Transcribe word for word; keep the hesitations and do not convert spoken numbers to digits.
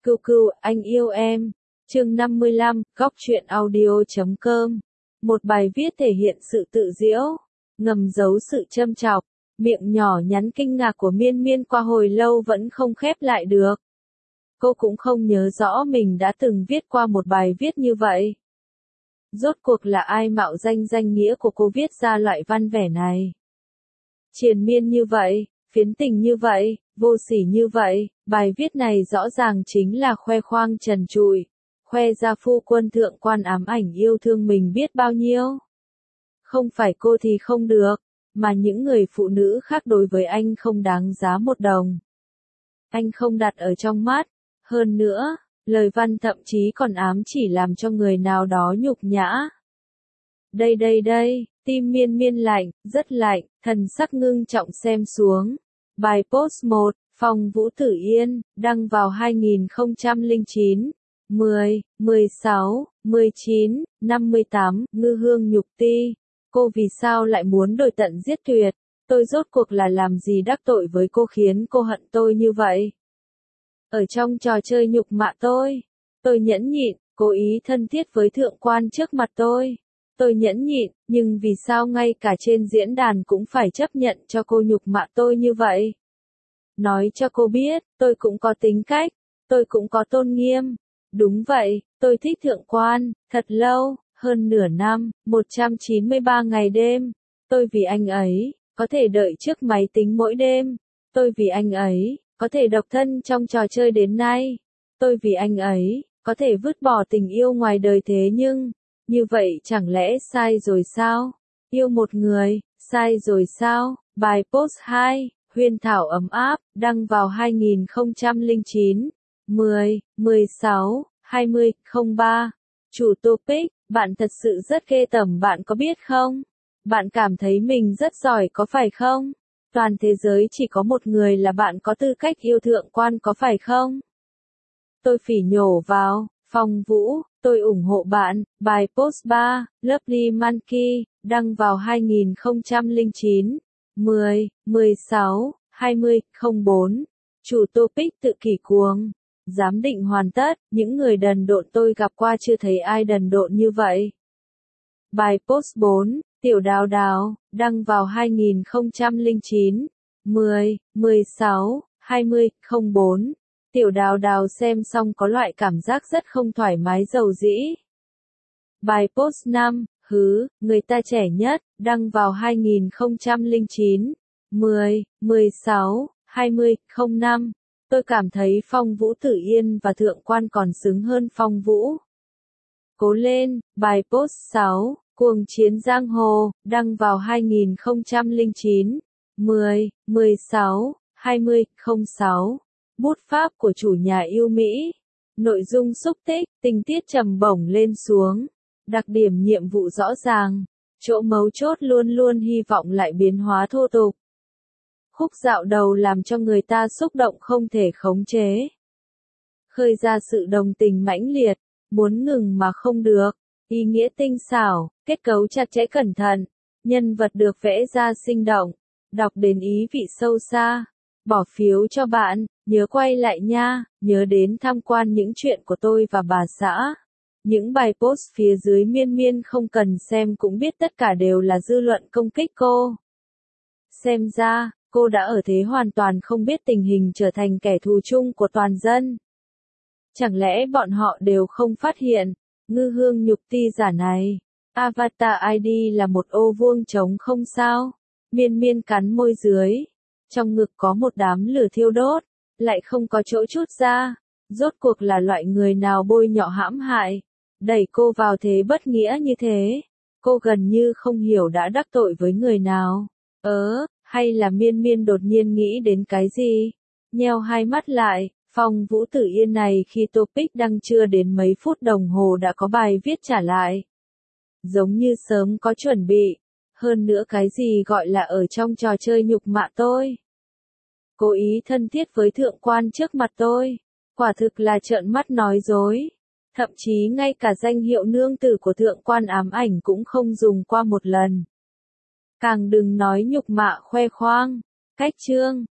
Cừu cừu, anh yêu em. Chương năm mươi lăm, góc truyện audio chấm com. Một bài viết thể hiện sự tự giễu, ngầm giấu sự châm chọc, miệng nhỏ nhắn kinh ngạc của Miên Miên qua hồi lâu vẫn không khép lại được. Cô cũng không nhớ rõ mình đã từng viết qua một bài viết như vậy. Rốt cuộc là ai mạo danh danh nghĩa của cô viết ra loại văn vẻ này? Triền miên như vậy, phiến tình như vậy, vô sỉ như vậy, bài viết này rõ ràng chính là khoe khoang trần trụi, khoe ra phu quân thượng quan ám ảnh yêu thương mình biết bao nhiêu. Không phải cô thì không được, mà những người phụ nữ khác đối với anh không đáng giá một đồng. Anh không đặt ở trong mắt, hơn nữa, lời văn thậm chí còn ám chỉ làm cho người nào đó nhục nhã. Đây đây đây, tim Miên Miên lạnh, rất lạnh, thần sắc ngưng trọng xem xuống. Bài post một, Phong Vũ Tử Yên, đăng vào hai nghìn không trăm lẻ chín, mười, mười sáu, mười chín, năm mươi tám, Ngư Hương nhục ti. Cô vì sao lại muốn đồi tận giết tuyệt? Tôi rốt cuộc là làm gì đắc tội với cô khiến cô hận tôi như vậy? Ở trong trò chơi nhục mạ tôi, tôi nhẫn nhịn, cố ý thân thiết với thượng quan trước mặt tôi. Tôi nhẫn nhịn, nhưng vì sao ngay cả trên diễn đàn cũng phải chấp nhận cho cô nhục mạ tôi như vậy? Nói cho cô biết, tôi cũng có tính cách, tôi cũng có tôn nghiêm. Đúng vậy, tôi thích thượng quan, thật lâu, hơn nửa năm, một trăm chín mươi ba ngày đêm. Tôi vì anh ấy, có thể đợi trước máy tính mỗi đêm. Tôi vì anh ấy, có thể độc thân trong trò chơi đến nay. Tôi vì anh ấy, có thể vứt bỏ tình yêu ngoài đời thế nhưng, như vậy chẳng lẽ sai rồi sao? Yêu một người, sai rồi sao? Bài post hai, Huyên Thảo ấm áp, đăng vào hai nghìn không trăm lẻ chín, mười, mười sáu, hai mươi, không ba. Chủ topic, bạn thật sự rất ghê tởm bạn có biết không? Bạn cảm thấy mình rất giỏi có phải không? Toàn thế giới chỉ có một người là bạn có tư cách yêu thượng quan có phải không? Tôi phỉ nhổ vào, Phong Vũ, tôi ủng hộ bạn, bài post ba, Lovely Monkey, đăng vào hai nghìn không trăm lẻ chín, mười, mười sáu, hai mươi, không bốn. Chủ topic tự kỷ cuồng. Giám định hoàn tất, những người đần độn tôi gặp qua chưa thấy ai đần độn như vậy. Bài post bốn, Tiểu Đào Đào, đăng vào hai nghìn không trăm lẻ chín, mười, mười sáu, hai mươi, không bốn. Tiểu Đào Đào xem xong có loại cảm giác rất không thoải mái dầu dĩ. Bài post năm, Hứ, người ta trẻ nhất, đăng vào hai nghìn không trăm lẻ chín, mười, mười sáu, hai mươi, không năm. Tôi cảm thấy Phong Vũ Tử Yên và thượng quan còn xứng hơn Phong Vũ. Cố lên, bài post sáu, Cuồng chiến giang hồ, đăng vào hai nghìn không trăm lẻ chín, mười, mười sáu, hai mươi, không sáu. Bút pháp của chủ nhà yêu Mỹ. Nội dung xúc tích, tình tiết trầm bổng lên xuống. Đặc điểm nhiệm vụ rõ ràng. Chỗ mấu chốt luôn luôn hy vọng lại biến hóa thô tục. Khúc dạo đầu làm cho người ta xúc động không thể khống chế. Khơi ra sự đồng tình mãnh liệt, muốn ngừng mà không được. Ý nghĩa tinh xảo, kết cấu chặt chẽ cẩn thận. Nhân vật được vẽ ra sinh động. Đọc đến ý vị sâu xa. Bỏ phiếu cho bạn, nhớ quay lại nha, nhớ đến tham quan những chuyện của tôi và bà xã. Những bài post phía dưới Miên Miên không cần xem cũng biết tất cả đều là dư luận công kích cô. Xem ra, cô đã ở thế hoàn toàn không biết tình hình trở thành kẻ thù chung của toàn dân. Chẳng lẽ bọn họ đều không phát hiện, Ngư Hương nhục ti giả này, avatar i đê là một ô vuông trống không sao? Miên Miên cắn môi dưới. Trong ngực có một đám lửa thiêu đốt, lại không có chỗ trút ra. Rốt cuộc là loại người nào bôi nhọ hãm hại, đẩy cô vào thế bất nghĩa như thế. Cô gần như không hiểu đã đắc tội với người nào. Ớ, hay là Miên Miên đột nhiên nghĩ đến cái gì? Nheo hai mắt lại, Phong Vũ Tử Yên này khi topic đăng chưa đến mấy phút đồng hồ đã có bài viết trả lại. Giống như sớm có chuẩn bị. Hơn nữa cái gì gọi là ở trong trò chơi nhục mạ tôi? Cố ý thân thiết với thượng quan trước mặt tôi. Quả thực là trợn mắt nói dối. Thậm chí ngay cả danh hiệu nương tử của thượng quan ám ảnh cũng không dùng qua một lần. Càng đừng nói nhục mạ khoe khoang. Cách chương.